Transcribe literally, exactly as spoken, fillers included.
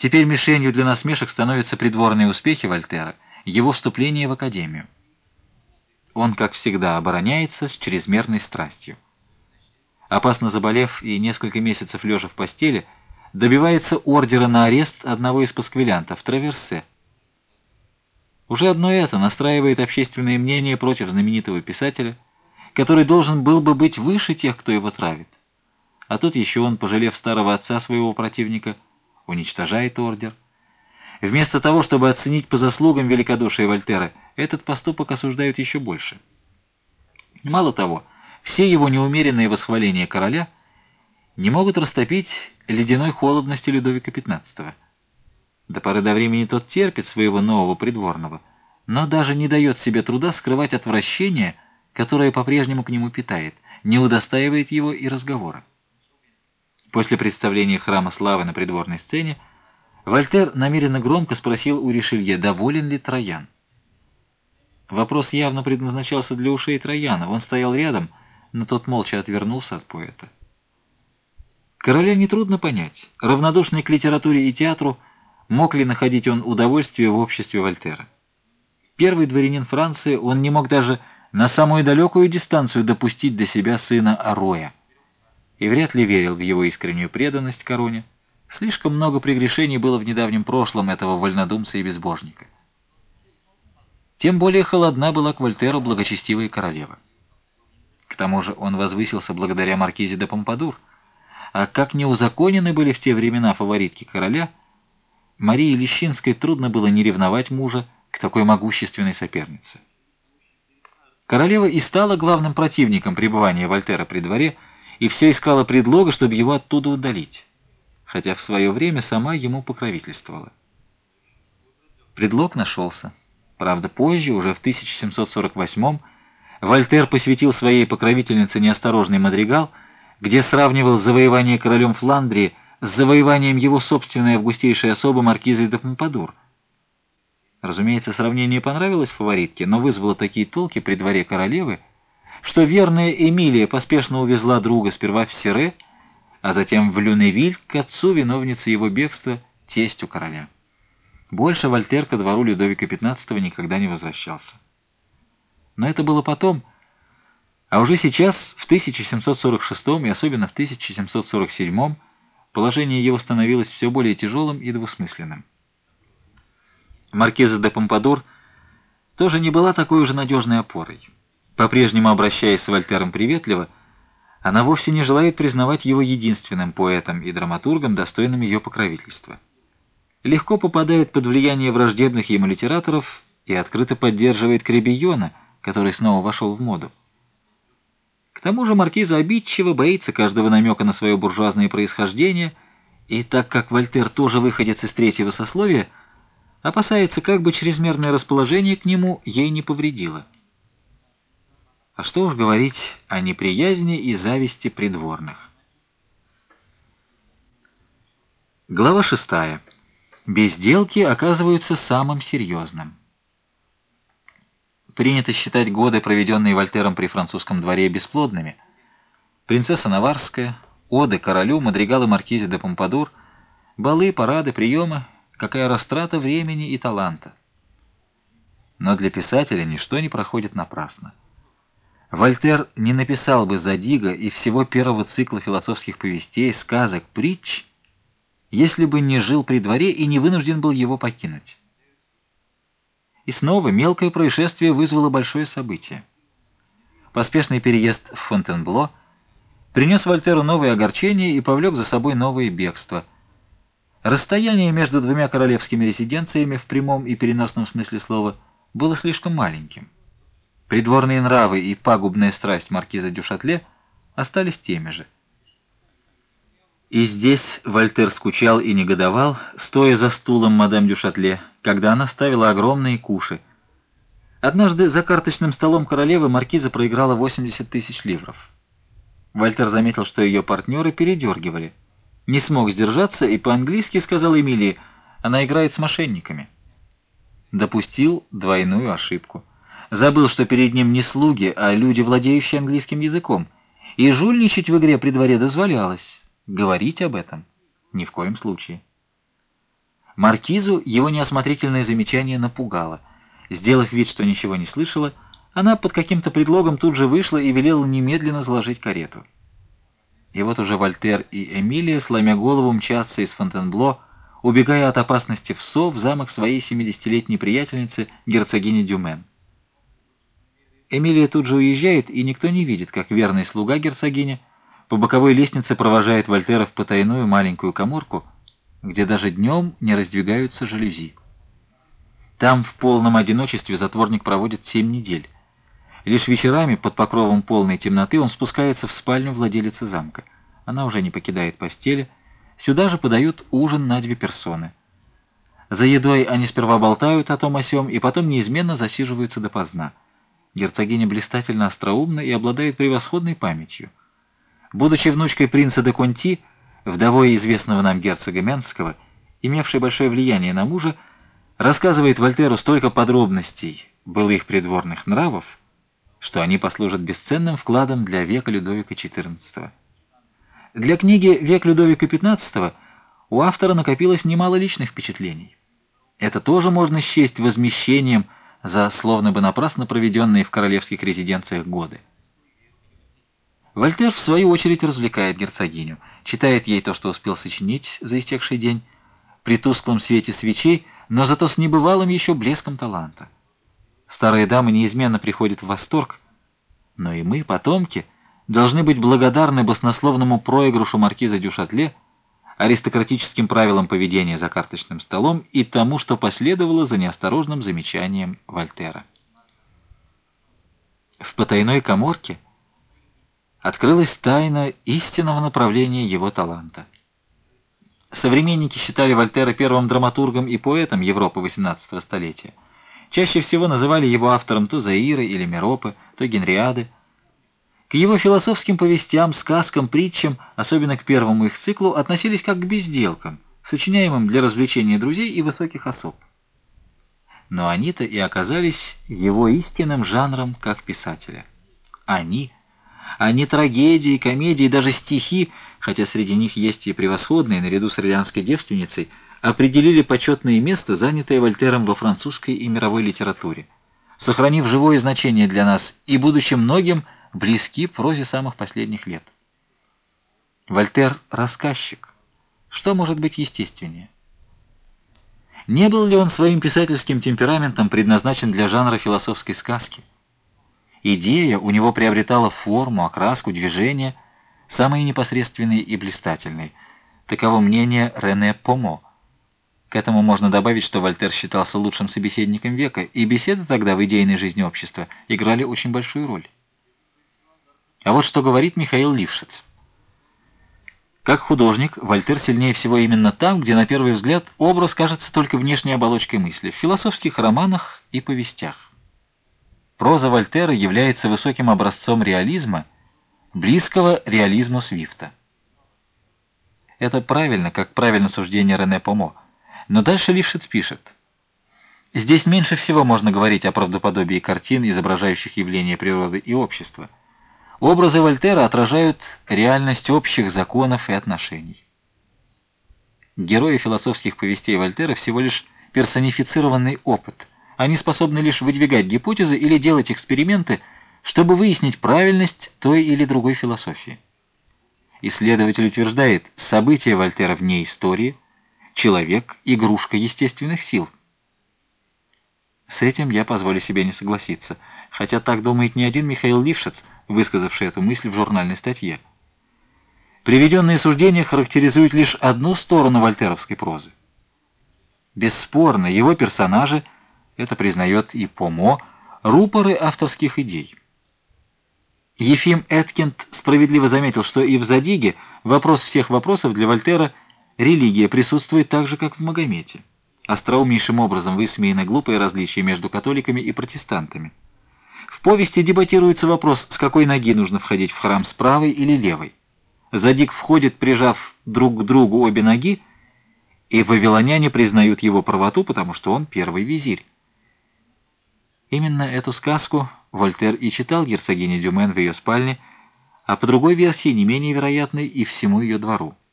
Теперь мишенью для насмешек становятся придворные успехи Вольтера, его вступление в академию. Он, как всегда, обороняется с чрезмерной страстью. Опасно заболев и несколько месяцев лежа в постели, добивается ордера на арест одного из пасквилянтов, Траверсе. Уже одно это настраивает общественное мнение против знаменитого писателя, который должен был бы быть выше тех, кто его травит. А тут еще он, пожалев старого отца своего противника, уничтожает ордер. Вместо того, чтобы оценить по заслугам великодушие Вольтера, этот поступок осуждают еще больше. Мало того, все его неумеренные восхваления короля не могут растопить ледяной холодности Людовика пятнадцатого. До поры до времени тот терпит своего нового придворного, но даже не дает себе труда скрывать отвращение, которое по-прежнему к нему питает, не удостаивает его и разговора. После представления храма славы на придворной сцене Вольтер намеренно громко спросил у Ришелье, доволен ли Троян. Вопрос явно предназначался для ушей Трояна. Он стоял рядом, но тот молча отвернулся от поэта. Короля нетрудно понять. Равнодушный к литературе и театру, мог ли находить он удовольствие в обществе Вольтера? Первый дворянин Франции, он не мог даже на самую далекую дистанцию допустить до себя сына Ароя, и вряд ли верил в его искреннюю преданность короне. Слишком много прегрешений было в недавнем прошлом этого вольнодумца и безбожника. Тем более холодна была к Вольтеру благочестивая королева. К тому же он возвысился благодаря маркизе де Помпадур, а как неузаконены были в те времена фаворитки короля, Марии Лещинской трудно было не ревновать мужа к такой могущественной сопернице. Королева и стала главным противником пребывания Вольтера при дворе, и все искала предлога, чтобы его оттуда удалить, хотя в свое время сама ему покровительствовала. Предлог нашелся. Правда, позже, уже в тысяча семьсот сорок восьмом, Вольтер посвятил своей покровительнице неосторожный мадригал, где сравнивал завоевание королем Фландрии с завоеванием его собственной августейшей особы маркизой де Помпадур. Разумеется, сравнение понравилось фаворитке, но вызвало такие толки при дворе королевы, что верная Эмилия поспешно увезла друга сперва в Сире, а затем в Люневиль к отцу виновницы его бегства, тестю короля. Больше Вольтер ко двору Людовика пятнадцатого никогда не возвращался. Но это было потом, а уже сейчас, в тысяча семьсот сорок шестом и особенно в тысяча семьсот сорок седьмом, положение его становилось все более тяжелым и двусмысленным. Маркиза де Помпадур тоже не была такой уже надежной опорой. По-прежнему обращаясь с Вольтером приветливо, она вовсе не желает признавать его единственным поэтом и драматургом, достойным ее покровительства. Легко попадает под влияние враждебных ему литераторов и открыто поддерживает Кребийона, который снова вошел в моду. К тому же маркиза обидчиво боится каждого намека на свое буржуазное происхождение, и так как Вольтер тоже выходец из третьего сословия, опасается, как бы чрезмерное расположение к нему ей не повредило. А что уж говорить о неприязни и зависти придворных. Глава шестая. Безделки оказываются самым серьезным. Принято считать годы, проведенные Вольтером при французском дворе, бесплодными. Принцесса Наварская, оды королю, мадригалы маркизе де Помпадур, балы, парады, приемы — какая растрата времени и таланта. Но для писателя ничто не проходит напрасно. Вольтер не написал бы Задига и всего первого цикла философских повестей, сказок, притч, если бы не жил при дворе и не вынужден был его покинуть. И снова мелкое происшествие вызвало большое событие. Поспешный переезд в Фонтенбло принес Вольтеру новые огорчения и повлек за собой новые бегства. Расстояние между двумя королевскими резиденциями в прямом и переносном смысле слова было слишком маленьким. Придворные нравы и пагубная страсть маркиза дю Шатле остались теми же. И здесь Вольтер скучал и негодовал, стоя за стулом мадам дю Шатле, когда она ставила огромные куши. Однажды за карточным столом королевы маркиза проиграла восемьдесят тысяч ливров. Вольтер заметил, что ее партнеры передергивали. Не смог сдержаться и по-английски сказал Эмилии: она играет с мошенниками. Допустил двойную ошибку. Забыл, что перед ним не слуги, а люди, владеющие английским языком, и жульничать в игре при дворе дозволялось. Говорить об этом ни в коем случае. Маркизу его неосмотрительное замечание напугало. Сделав вид, что ничего не слышала, она под каким-то предлогом тут же вышла и велела немедленно заложить карету. И вот уже Вольтер и Эмилия, сломя голову, мчатся из Фонтенбло, убегая от опасности в Со в замок своей семидесятилетней приятельницы, герцогини Дюмен. Эмилия тут же уезжает, и никто не видит, как верный слуга герцогини по боковой лестнице провожает Вольтера в потайную маленькую каморку, где даже днем не раздвигаются жалюзи. Там в полном одиночестве затворник проводит семь недель. Лишь вечерами, под покровом полной темноты, он спускается в спальню владелицы замка. Она уже не покидает постели. Сюда же подают ужин на две персоны. За едой они сперва болтают о том о сём, и потом неизменно засиживаются допоздна. Герцогиня блистательно остроумна и обладает превосходной памятью. Будучи внучкой принца де Конти, вдовой известного нам герцога Менского, имевшей большое влияние на мужа, рассказывает Вольтеру столько подробностей былых придворных нравов, что они послужат бесценным вкладом для века Людовика четырнадцатого. Для книги «Век Людовика пятнадцатого» у автора накопилось немало личных впечатлений. Это тоже можно счесть возмещением за словно бы напрасно проведенные в королевских резиденциях годы. Вольтер, в свою очередь, развлекает герцогиню, читает ей то, что успел сочинить за истекший день, при тусклом свете свечей, но зато с небывалым еще блеском таланта. Старые дамы неизменно приходят в восторг, но и мы, потомки, должны быть благодарны баснословному проигрышу маркиза дю Шатле, аристократическим правилам поведения за карточным столом и тому, что последовало за неосторожным замечанием Вольтера. В потайной каморке открылась тайна истинного направления его таланта. Современники считали Вольтера первым драматургом и поэтом Европы восемнадцатого столетия. Чаще всего называли его автором то Заиры или Меропы, то Генриады. К его философским повестям, сказкам, притчам, особенно к первому их циклу, относились как к безделкам, сочиняемым для развлечения друзей и высоких особ. Но они-то и оказались его истинным жанром как писателя. Они, они трагедии, комедии, даже стихи, хотя среди них есть и превосходные, наряду с «Орлеанской девственницей», определили почетное место, занятое Вольтером во французской и мировой литературе, сохранив живое значение для нас и будучи многим близки прозе самых последних лет. Вольтер — рассказчик. Что может быть естественнее? Не был ли он своим писательским темпераментом предназначен для жанра философской сказки? Идея у него приобретала форму, окраску, движение, самые непосредственные и блистательные. Таково мнение Рене Помо. К этому можно добавить, что Вольтер считался лучшим собеседником века, и беседы тогда в идейной жизни общества играли очень большую роль. А вот что говорит Михаил Лившиц. Как художник, Вольтер сильнее всего именно там, где на первый взгляд образ кажется только внешней оболочкой мысли, в философских романах и повестях. Проза Вольтера является высоким образцом реализма, близкого реализму Свифта. Это правильно, как правильно суждение Рене Помо. Но дальше Лившиц пишет: здесь меньше всего можно говорить о правдоподобии картин, изображающих явления природы и общества. Образы Вольтера отражают реальность общих законов и отношений. Герои философских повестей Вольтера всего лишь персонифицированный опыт. Они способны лишь выдвигать гипотезы или делать эксперименты, чтобы выяснить правильность той или другой философии. Исследователь утверждает, события Вольтера вне истории, человек — игрушка естественных сил. С этим я позволю себе не согласиться, хотя так думает не один Михаил Лившиц, высказавший эту мысль в журнальной статье. Приведенные суждения характеризуют лишь одну сторону вольтеровской прозы. Бесспорно, его персонажи, это признает и Помо, рупоры авторских идей. Ефим Эткинд справедливо заметил, что и в «Задиге» вопрос всех вопросов для Вольтера религия присутствует так же, как в «Магомете». Остроумнейшим образом высмеяны глупые различия между католиками и протестантами. В повести дебатируется вопрос, с какой ноги нужно входить в храм, с правой или левой. Задик входит, прижав друг к другу обе ноги, и вавилоняне признают его правоту, потому что он первый визирь. Именно эту сказку Вольтер и читал герцогине Дюмен в ее спальне, а по другой версии, не менее вероятной, и всему ее двору.